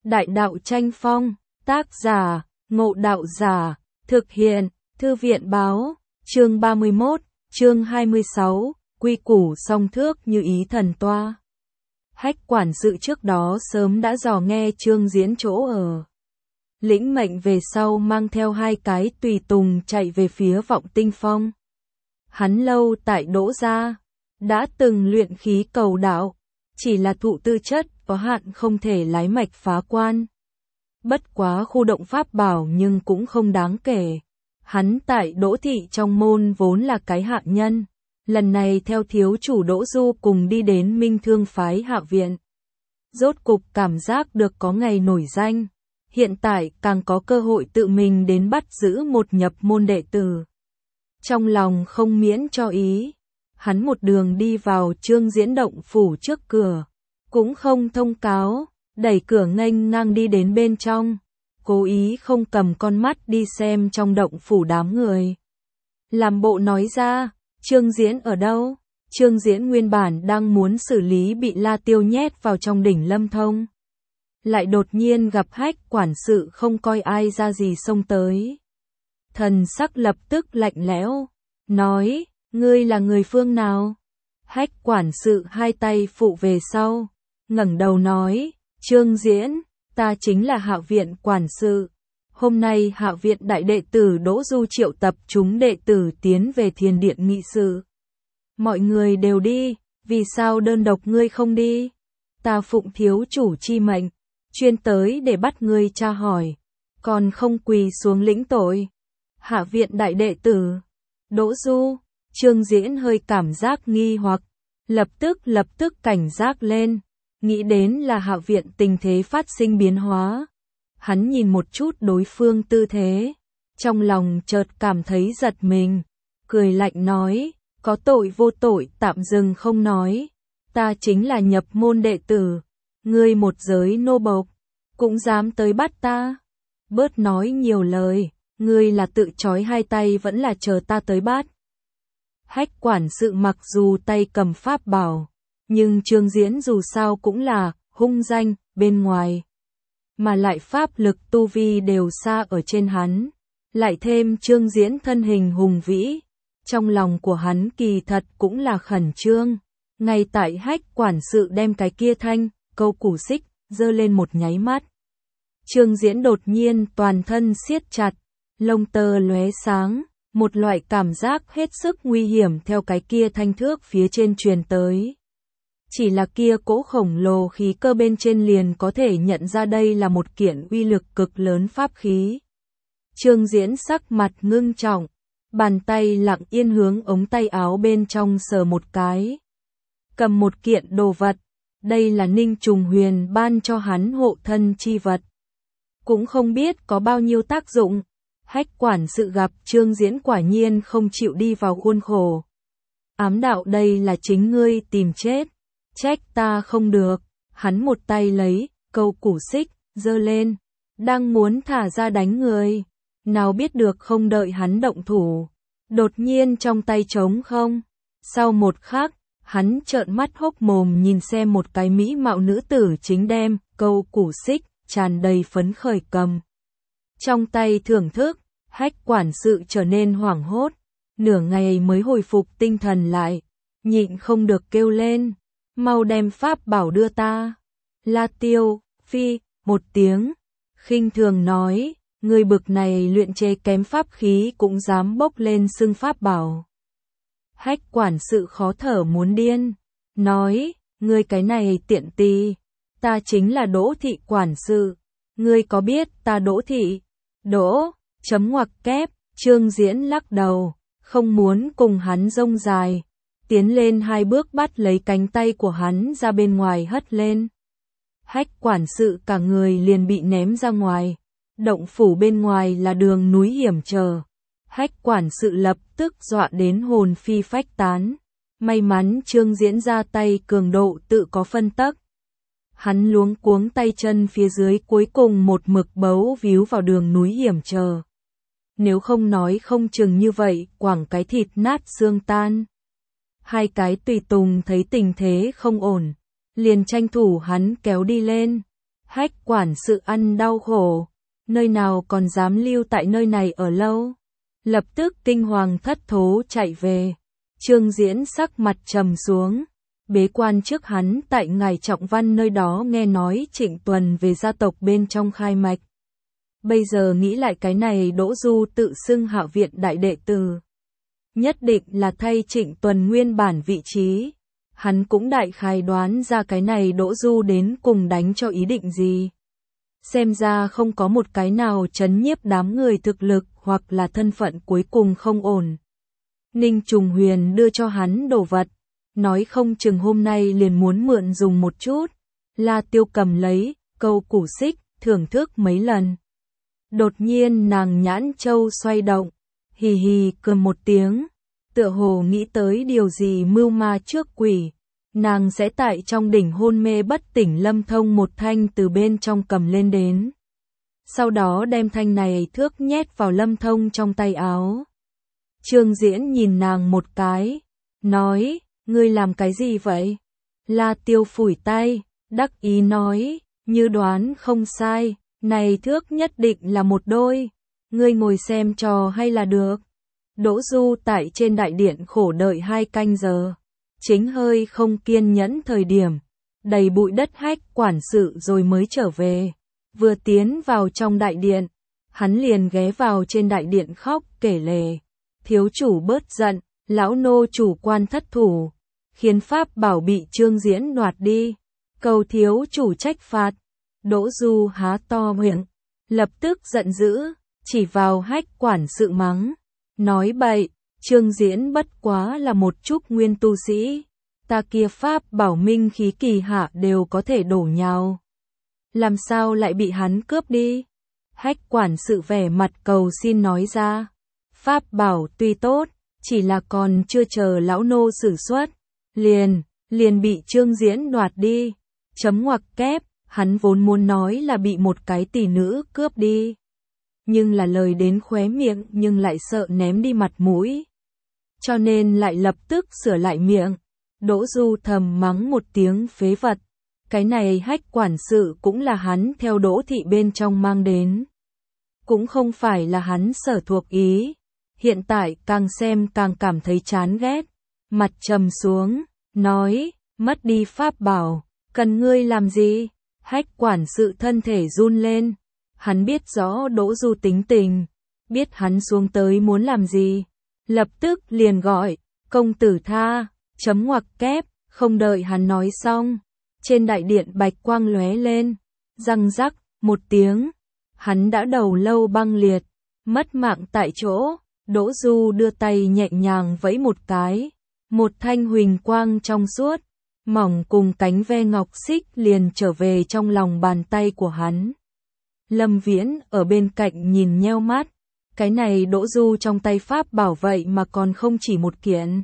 Đại đạo tranh phong, tác giả, Ngộ Đạo Giả, thực hiện, Thư viện báo, chương 31, chương 26, quy củ song thước như ý thần toa. Hách quản sự trước đó sớm đã dò nghe Trương Diễn chỗ ở. Lĩnh mệnh về sau mang theo 2 cái tùy tùng chạy về phía Vọng Tinh Phong. Hắn lâu tại Đỗ gia, đã từng luyện khí cầu đạo, chỉ là thụ tư chất có hạn không thể lái mạch phá quan. Bất quá khu động pháp bảo nhưng cũng không đáng kể. Hắn tại Đỗ thị trong môn vốn là cái hạ nhân, lần này theo thiếu chủ Đỗ Du cùng đi đến Minh Thương phái hạ viện. Rốt cục cảm giác được có ngày nổi danh, hiện tại càng có cơ hội tự mình đến bắt giữ một nhập môn đệ tử. Trong lòng không miễn cho ý, hắn một đường đi vào Trương Diễn động phủ trước cửa, cũng không thông cáo, đẩy cửa nghênh ngang đi đến bên trong, cố ý không cầm con mắt đi xem trong động phủ đám người. Làm bộ nói ra, Trương Diễn ở đâu? Trương Diễn nguyên bản đang muốn xử lý bị La Tiêu nhét vào trong đỉnh Lâm Thông. Lại đột nhiên gặp Hách quản sự không coi ai ra gì xông tới. Thần sắc lập tức lạnh lẽo, nói, ngươi là người phương nào? Hách quản sự 2 tay phụ về sau, ngẩng đầu nói, Trương Diễn, ta chính là Hạ viện quản sự. Hôm nay Hạ viện đại đệ tử Đỗ Du triệu tập chúng đệ tử tiến về Thiền Điện nghị sự. Mọi người đều đi, vì sao đơn độc ngươi không đi? Ta phụng thiếu chủ chi mệnh, chuyên tới để bắt ngươi tra hỏi, còn không quỳ xuống lĩnh tội. Hạ viện đại đệ tử Đỗ Du. Trương Diễn hơi cảm giác nghi hoặc, lập tức cảnh giác lên, nghĩ đến là Hạ viện tình thế phát sinh biến hóa. Hắn nhìn một chút đối phương tư thế, trong lòng chợt cảm thấy giật mình, cười lạnh nói, có tội vô tội tạm dừng không nói, ta chính là nhập môn đệ tử, ngươi một giới nô bộc, cũng dám tới bắt ta. Bớt nói nhiều lời, ngươi là tự trói 2 tay vẫn là chờ ta tới bắt. Hách quản sự mặc dù tay cầm pháp bảo, nhưng Trương Diễn dù sao cũng là hung danh bên ngoài, mà lại pháp lực tu vi đều xa ở trên hắn, lại thêm Trương Diễn thân hình hùng vĩ, trong lòng của hắn kỳ thật cũng là khẩn trương. Ngay tại Hách quản sự đem cái kia thanh câu củ xích giơ lên một nháy mắt, Trương Diễn đột nhiên toàn thân siết chặt, lông tơ lóe sáng, một loại cảm giác hết sức nguy hiểm theo cái kia thanh thước phía trên truyền tới. Chỉ là kia cỗ khổng lồ khí cơ bên trên liền có thể nhận ra đây là một kiện uy lực cực lớn pháp khí. Trương Diễn sắc mặt ngưng trọng, bàn tay lặng yên hướng ống tay áo bên trong sờ một cái. Cầm một kiện đồ vật, đây là Ninh Trùng Huyền ban cho hắn hộ thân chi vật. Cũng không biết có bao nhiêu tác dụng. Hách quản sự gặp Trương Diễn quả nhiên không chịu đi vào khuôn khổ. Ám đạo đây là chính ngươi tìm chết, trách ta không được. Hắn một tay lấy câu củ xích giơ lên, đang muốn thả ra đánh người, nào biết được không đợi hắn động thủ, đột nhiên trong tay trống không. Sau một khắc, hắn trợn mắt hốc mồm nhìn xem một cái mỹ mạo nữ tử chính đem câu củ xích tràn đầy phấn khởi cầm trong tay thưởng thức. Hách quản sự trở nên hoảng hốt, nửa ngày mới hồi phục tinh thần lại, nhịn không được kêu lên, mau đem pháp bảo đưa ta. La Tiêu, phi, một tiếng, khinh thường nói, người bực này luyện chế kém pháp khí cũng dám bốc lên xưng pháp bảo. Hách quản sự khó thở muốn điên, nói, ngươi cái này tiện tì, ta chính là Đỗ thị quản sự, ngươi có biết ta Đỗ thị? Đỗ chấm ngoặc kép. Trương Diễn lắc đầu, không muốn cùng hắn rông dài, tiến lên 2 bước bắt lấy cánh tay của hắn ra bên ngoài hất lên. Hách quản sự cả người liền bị ném ra ngoài, động phủ bên ngoài là đường núi hiểm trở. Hách quản sự lập tức dọa đến hồn phi phách tán, may mắn Trương Diễn ra tay cường độ tự có phân tắc. Hắn luống cuống tay chân phía dưới cuối cùng một mực bấu víu vào đường núi hiểm trở. Nếu không nói không chừng như vậy, quẳng cái thịt nát xương tan. 2 cái tùy tùng thấy tình thế không ổn, liền tranh thủ hắn kéo đi lên. Hách quản sự ăn đau khổ, nơi nào còn dám lưu tại nơi này ở lâu. Lập tức kinh hoàng thất thố chạy về. Trương Diễn sắc mặt trầm xuống, bế quan trước hắn tại Ngài Trọng Văn nơi đó nghe nói Trịnh Tuần về gia tộc bên trong khai mạch. Bây giờ nghĩ lại cái này Đỗ Du tự xưng Hạ viện đại đệ tử, nhất định là thay Trịnh Tuần nguyên bản vị trí. Hắn cũng đại khái đoán ra cái này Đỗ Du đến cùng đánh cho ý định gì. Xem ra không có một cái nào trấn nhiếp đám người thực lực hoặc là thân phận cuối cùng không ổn. Ninh Trùng Huyền đưa cho hắn đồ vật, nói không chừng hôm nay liền muốn mượn dùng một chút. La Tiêu cầm lấy, câu củ xích, thưởng thức mấy lần. Đột nhiên nàng nhãn châu xoay động, hì hì cười một tiếng, tựa hồ nghĩ tới điều gì mưu ma trước quỷ. Nàng sẽ tại trong đỉnh hôn mê bất tỉnh Lâm Thông một thanh từ bên trong cầm lên đến. Sau đó đem thanh này thước nhét vào Lâm Thông trong tay áo. Trương Diễn nhìn nàng một cái, nói, ngươi làm cái gì vậy? La Tiêu phủi tay, đắc ý nói, như đoán không sai, này thước nhất định là một đôi, ngươi ngồi xem trò hay là được. Đỗ Du tại trên đại điện khổ đợi 2 canh giờ, chính hơi không kiên nhẫn thời điểm, đầy bụi đất Hách quản sự rồi mới trở về. Vừa tiến vào trong đại điện, hắn liền ghé vào trên đại điện khóc kể lể. Thiếu chủ bớt giận, lão nô chủ quan thất thủ, khiến pháp bảo bị Trương Diễn đoạt đi, cầu thiếu chủ trách phạt. Đỗ Du há to miệng, lập tức giận dữ, chỉ vào Hách quản sự mắng, nói bậy, Trương Diễn bất quá là một chút nguyên tu sĩ, ta kia pháp bảo minh khí kỳ hạ đều có thể đổ nhào, làm sao lại bị hắn cướp đi? Hách quản sự vẻ mặt cầu xin nói ra, pháp bảo tuy tốt, chỉ là còn chưa chờ lão nô sử xuất, liền bị Trương Diễn đoạt đi. Chấm ngoặc kép, hắn vốn muốn nói là bị một cái tỷ nữ cướp đi, nhưng là lời đến khóe miệng nhưng lại sợ ném đi mặt mũi, cho nên lại lập tức sửa lại miệng. Đỗ Du thầm mắng một tiếng phế vật, cái này Hách quản sự cũng là hắn theo Đỗ thị bên trong mang đến, cũng không phải là hắn sở thuộc ý. Hiện tại càng xem càng cảm thấy chán ghét, mặt trầm xuống, nói, mất đi pháp bảo, cần ngươi làm gì? Hách quản sự thân thể run lên, hắn biết rõ Đỗ Du tính tình, biết hắn xuống tới muốn làm gì, lập tức liền gọi, công tử tha, chấm ngoặc kép, không đợi hắn nói xong, trên đại điện bạch quang lóe lên, răng rắc, một tiếng, hắn đã đầu lâu băng liệt, mất mạng tại chỗ. Đỗ Du đưa tay nhẹ nhàng vẫy một cái, một thanh huỳnh quang trong suốt, mỏng cùng cánh ve ngọc xích liền trở về trong lòng bàn tay của hắn. Lâm Viễn ở bên cạnh nhìn nheo mắt, cái này Đỗ Du trong tay pháp bảo vậy mà còn không chỉ một kiện.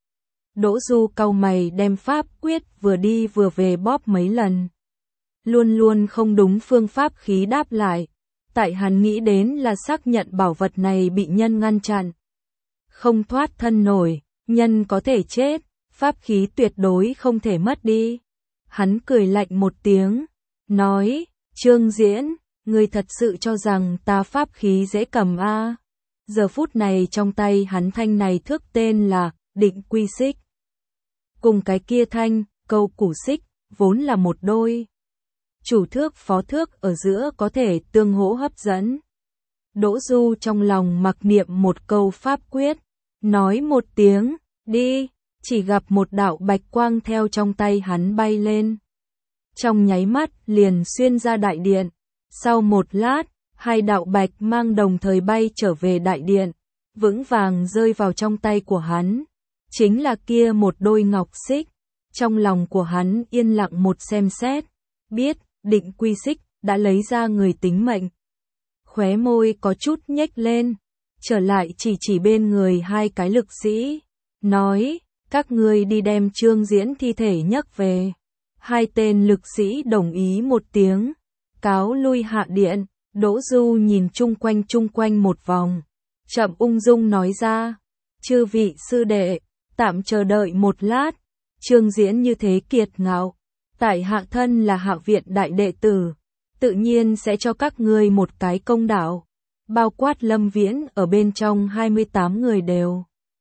Đỗ Du cau mày đem pháp quyết vừa đi vừa về bóp mấy lần, luôn luôn không đúng phương pháp khí đáp lại. Tại hắn nghĩ đến là xác nhận bảo vật này bị nhân ngăn chặn, không thoát thân nổi, nhân có thể chết, pháp khí tuyệt đối không thể mất đi. Hắn cười lạnh một tiếng, nói, Trương Diễn, ngươi thật sự cho rằng ta pháp khí dễ cầm a? Giờ phút này trong tay hắn thanh này thước tên là Định Quy Xích, cùng cái kia thanh Câu Củ Xích vốn là một đôi. Chủ thước phó thước ở giữa có thể tương hỗ hấp dẫn. Đỗ Du trong lòng mặc niệm một câu pháp quyết, nói một tiếng, đi, chỉ gặp một đạo bạch quang theo trong tay hắn bay lên. Trong nháy mắt liền xuyên ra đại điện, sau một lát, 2 đạo bạch mang đồng thời bay trở về đại điện, vững vàng rơi vào trong tay của hắn. Chính là kia một đôi ngọc xích, trong lòng của hắn yên lặng một xem xét, biết, Định Quy Xích đã lấy ra người tính mệnh. Khóe môi có chút nhếch lên, trở lại chỉ bên người 2 cái lực sĩ, nói, các ngươi đi đem Trương Diễn thi thể nhấc về. 2 tên lực sĩ đồng ý một tiếng, cáo lui hạ điện. Đỗ Du nhìn chung quanh một vòng, chậm ung dung nói ra, chư vị sư đệ, tạm chờ đợi một lát. Trương Diễn như thế kiệt ngạo, tại hạ thân là Hạ viện đại đệ tử, tự nhiên sẽ cho các ngươi một cái công đạo. Bao quát Lâm Viễn ở bên trong 28 người đều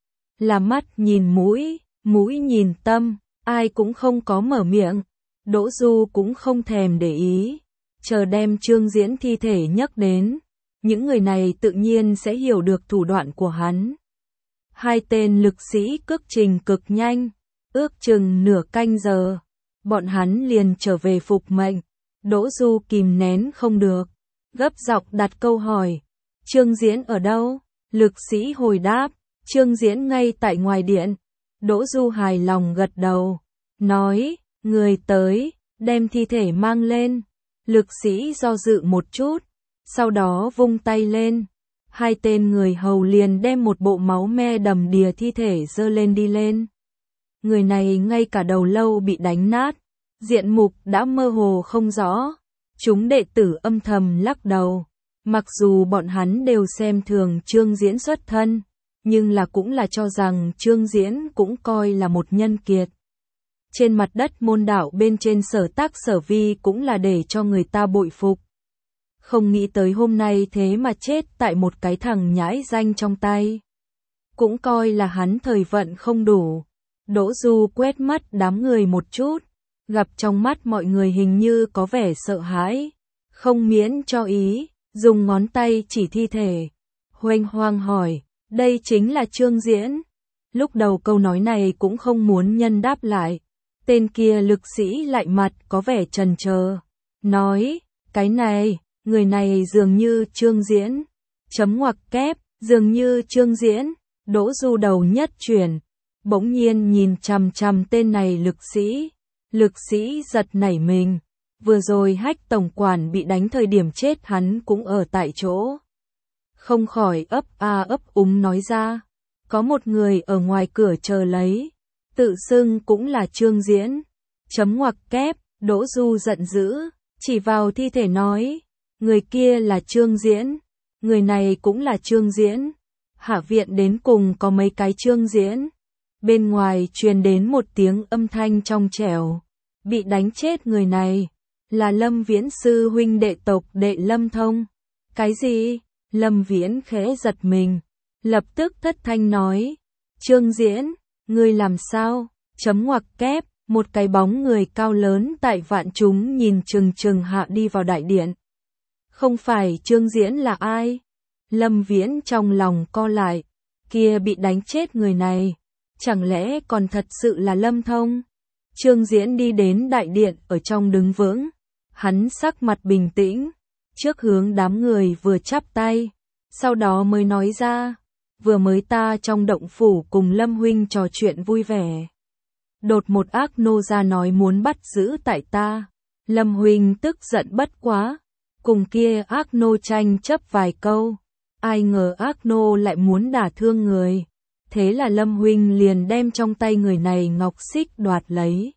là mắt nhìn mũi, mũi nhìn tâm, ai cũng không có mở miệng. Đỗ Du cũng không thèm để ý, chờ đem Trương Diễn thi thể nhắc đến, những người này tự nhiên sẽ hiểu được thủ đoạn của hắn. Hai tên lực sĩ cước trình cực nhanh, ước chừng nửa canh giờ, bọn hắn liền trở về phục mệnh. Đỗ Du kìm nén không được, gấp giọng đặt câu hỏi, Trương Diễn ở đâu? Lực sĩ hồi đáp, Trương Diễn ngay tại ngoài điện. Đỗ Du hài lòng gật đầu, nói, người tới, đem thi thể mang lên. Lực sĩ do dự một chút, sau đó vung tay lên. Hai tên người hầu liền đem một bộ máu me đầm đìa thi thể dơ lên đi lên. Người này ngay cả đầu lâu bị đánh nát, diện mục đã mơ hồ không rõ. Chúng đệ tử âm thầm lắc đầu. Mặc dù bọn hắn đều xem thường Trương Diễn xuất thân, nhưng là cũng là cho rằng Trương Diễn cũng coi là một nhân kiệt. Trên mặt đất môn đạo bên trên Sở Tác Sở Vi cũng là để cho người ta bội phục. Không nghĩ tới hôm nay thế mà chết tại một cái thằng nhãi danh trong tay. Cũng coi là hắn thời vận không đủ. Đỗ Du quét mắt đám người một chút, gặp trong mắt mọi người hình như có vẻ sợ hãi, không miễn cho ý, dùng ngón tay chỉ thi thể. Huênh hoang hỏi, đây chính là Trương Diễn. Lúc đầu câu nói này cũng không muốn nhân đáp lại. Tên kia lực sĩ lại mặt có vẻ chần chờ, nói, cái này, người này dường như Trương Diễn. Chấm ngoặc kép, dường như Trương Diễn. Đỗ Du đầu nhất chuyển, bỗng nhiên nhìn chằm chằm tên này lực sĩ. Lực sĩ giật nảy mình. Vừa rồi Hách tổng quản bị đánh thời điểm chết hắn cũng ở tại chỗ. Không khỏi ấp a ấp úng nói ra, có một người ở ngoài cửa chờ lấy, tự xưng cũng là Trương Diễn. Chấm ngoặc kép, Đỗ Du giận dữ, chỉ vào thi thể nói, người kia là Trương Diễn, người này cũng là Trương Diễn. Hạ viện đến cùng có mấy cái Trương Diễn. Bên ngoài truyền đến một tiếng âm thanh trong trẻo, bị đánh chết người này là Lâm Viễn sư huynh đệ tộc đệ Lâm Thông. Cái gì? Lâm Viễn khẽ giật mình, lập tức thất thanh nói, Trương Diễn, ngươi làm sao? Chấm ngoặc kép, một cái bóng người cao lớn tại vạn chúng nhìn chừng chừng hạ đi vào đại điện. Không phải Trương Diễn là ai? Lâm Viễn trong lòng co lại, kia bị đánh chết người này, chẳng lẽ còn thật sự là Lâm Thông? Trương Diễn đi đến đại điện ở trong đứng vững, hắn sắc mặt bình tĩnh, trước hướng đám người vừa chắp tay, sau đó mới nói ra, vừa mới ta trong động phủ cùng Lâm huynh trò chuyện vui vẻ. Đột một ác nô ra nói muốn bắt giữ tại ta, Lâm huynh tức giận bất quá, cùng kia ác nô tranh chấp vài câu, ai ngờ ác nô lại muốn đả thương người. Thế là Lâm huynh liền đem trong tay người này ngọc xích đoạt lấy,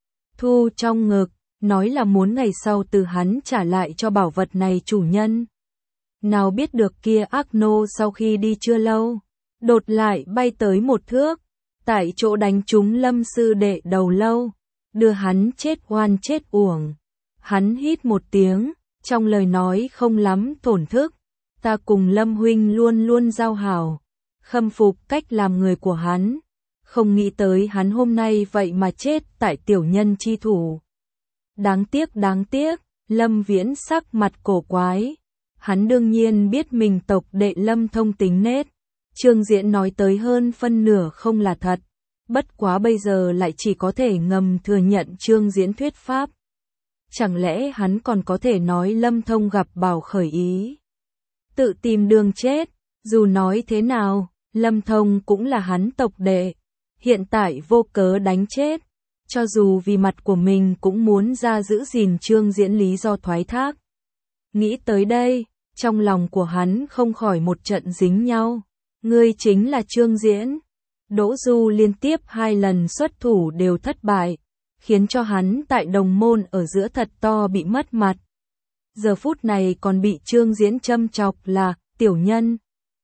thu trong ngực, nói là muốn ngày sau từ hắn trả lại cho bảo vật này chủ nhân. Nào biết được kia ác nô sau khi đi chưa lâu, đột lại bay tới một thước, tại chỗ đánh trúng Lâm sư đệ đầu lâu, đưa hắn chết oan chết uổng. Hắn hít một tiếng, trong lời nói không lắm thổn thức, ta cùng Lâm huynh luôn luôn giao hảo, khâm phục cách làm người của hắn, không nghĩ tới hắn hôm nay vậy mà chết tại tiểu nhân chi thủ. Đáng tiếc, Lâm Viễn sắc mặt cổ quái. Hắn đương nhiên biết mình tộc đệ Lâm Thông tính nết. Trương Diễn nói tới hơn phân nửa không là thật. Bất quá bây giờ lại chỉ có thể ngầm thừa nhận Trương Diễn thuyết pháp. Chẳng lẽ hắn còn có thể nói Lâm Thông gặp bảo khởi ý, tự tìm đường chết? Dù nói thế nào, Lâm Thông cũng là hắn tộc đệ, hiện tại vô cớ đánh chết, cho dù vì mặt của mình cũng muốn ra giữ gìn Trương Diễn lý do thoái thác. Nghĩ tới đây, trong lòng của hắn không khỏi một trận dính nhau. Ngươi chính là Trương Diễn. Đỗ Du liên tiếp 2 lần xuất thủ đều thất bại, khiến cho hắn tại đồng môn ở giữa thật to bị mất mặt. Giờ phút này còn bị Trương Diễn châm chọc là tiểu nhân.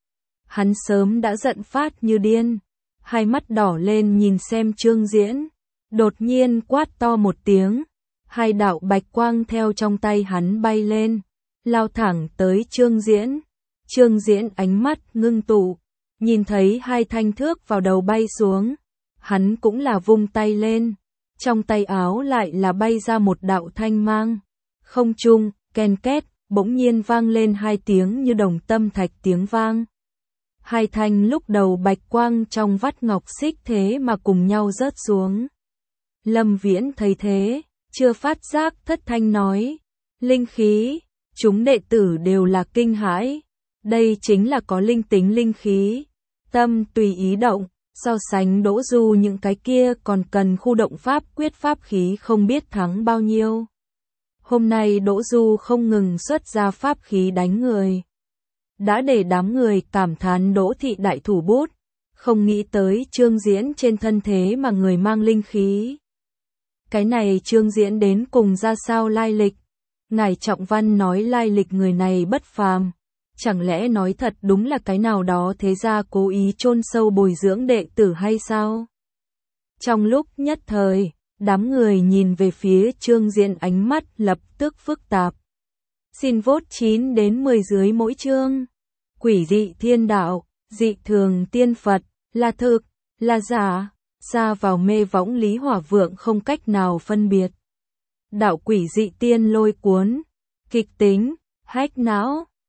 Hắn sớm đã giận phát như điên, hai mắt đỏ lên nhìn xem Trương Diễn, đột nhiên quát to một tiếng, Hai đạo bạch quang theo trong tay hắn bay lên, lao thẳng tới Trương Diễn. Trương Diễn ánh mắt ngưng tụ, nhìn thấy hai thanh thước vào đầu bay xuống, hắn cũng là vung tay lên, trong tay áo lại là bay ra một đạo thanh mang. Không trung, ken két, bỗng nhiên vang lên hai tiếng như đồng tâm thạch tiếng vang. Hai thanh lúc đầu bạch quang trong vắt ngọc xích thế mà cùng nhau rớt xuống. Lâm Viễn thấy thế, chưa phát giác thất thanh nói, linh khí, chúng đệ tử đều là kinh hãi, đây chính là có linh tính linh khí, tâm tùy ý động, so sánh Đỗ Du những cái kia còn cần khu động pháp quyết pháp khí không biết thắng bao nhiêu. Hôm nay Đỗ Du không ngừng xuất ra pháp khí đánh người, đã để đám người cảm thán Đỗ thị đại thủ bút, không nghĩ tới Trương Diễn trên thân thế mà người mang linh khí. Cái này Trương Diễn đến cùng ra sao lai lịch? Ngài Trọng Văn nói lai lịch người này bất phàm, chẳng lẽ nói thật đúng là cái nào đó thế gia cố ý chôn sâu bồi dưỡng đệ tử hay sao? Trong lúc nhất thời, đám người nhìn về phía Trương Diễn ánh mắt lập tức phức tạp. Xin vote 9 đến 10 dưới mỗi chương. Quỷ dị thiên đạo, dị thường tiên Phật, là thực, là giả, xa vào mê võng Lý Hỏa Vượng không cách nào phân biệt. Đạo quỷ dị tiên lôi cuốn, kịch tính, hách não.